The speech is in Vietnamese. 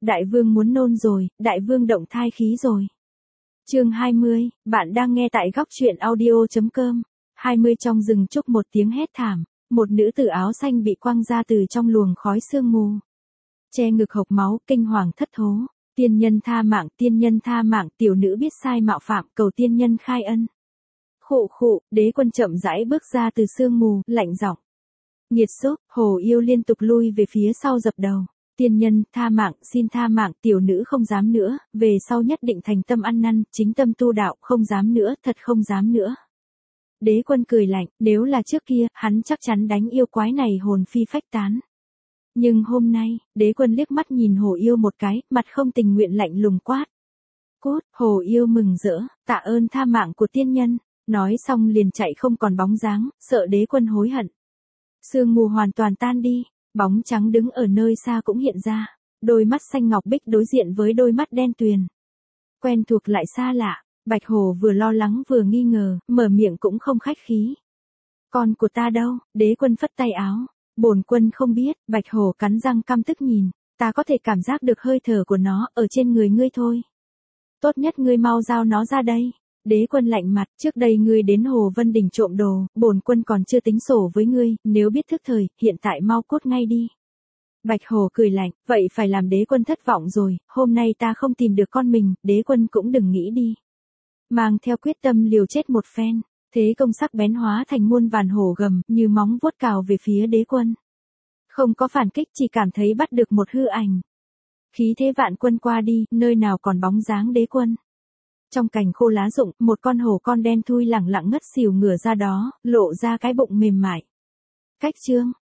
Đại vương muốn nôn rồi, đại vương động thai khí rồi. Chương 20, bạn đang nghe tại góc truyện audio.com. 20 trong rừng trúc một tiếng hét thảm, một nữ tử áo xanh bị quăng ra từ trong luồng khói sương mù. Che ngực hộc máu, kinh hoàng thất thố. Tiên nhân tha mạng, tiểu nữ biết sai mạo phạm, cầu tiên nhân khai ân. Khụ khụ, đế quân chậm rãi bước ra từ sương mù, lạnh giọng. Nghiệt xúc, hồ yêu liên tục lui về phía sau dập đầu. Tiên nhân, xin tha mạng, tiểu nữ không dám nữa, về sau nhất định thành tâm ăn năn, chính tâm tu đạo, không dám nữa, thật không dám nữa. Đế quân cười lạnh, nếu là trước kia, hắn chắc chắn đánh yêu quái này hồn phi phách tán. Nhưng hôm nay, đế quân liếc mắt nhìn hồ yêu một cái, mặt không tình nguyện lạnh lùng quát. Cút, hồ yêu mừng rỡ, tạ ơn tha mạng của tiên nhân, nói xong liền chạy không còn bóng dáng, sợ đế quân hối hận. Sương mù hoàn toàn tan đi, bóng trắng đứng ở nơi xa cũng hiện ra, đôi mắt xanh ngọc bích đối diện với đôi mắt đen tuyền. Quen thuộc lại xa lạ, Bạch Hổ vừa lo lắng vừa nghi ngờ, mở miệng cũng không khách khí. Con của ta đâu? Đế quân phất tay áo. Bổn quân không biết, Bạch Hổ cắn răng căm tức nhìn, ta có thể cảm giác được hơi thở của nó ở trên người ngươi thôi. Tốt nhất ngươi mau giao nó ra đây. Đế quân lạnh mặt, trước đây ngươi đến Hồ Vân Đình trộm đồ, bổn quân còn chưa tính sổ với ngươi, nếu biết thức thời, hiện tại mau cút ngay đi. Bạch Hổ cười lạnh, vậy phải làm đế quân thất vọng rồi, hôm nay ta không tìm được con mình, đế quân cũng đừng nghĩ đi. Mang theo quyết tâm liều chết một phen, thế công sắc bén hóa thành muôn vàn hổ gầm, như móng vuốt cào về phía đế quân. Không có phản kích, chỉ cảm thấy bắt được một hư ảnh. Khí thế vạn quân qua đi, nơi nào còn bóng dáng đế quân. Trong cành khô lá rụng, một con hổ con đen thui lẳng lặng ngất xỉu ngửa ra đó, lộ ra cái bụng mềm mại. Cách chương,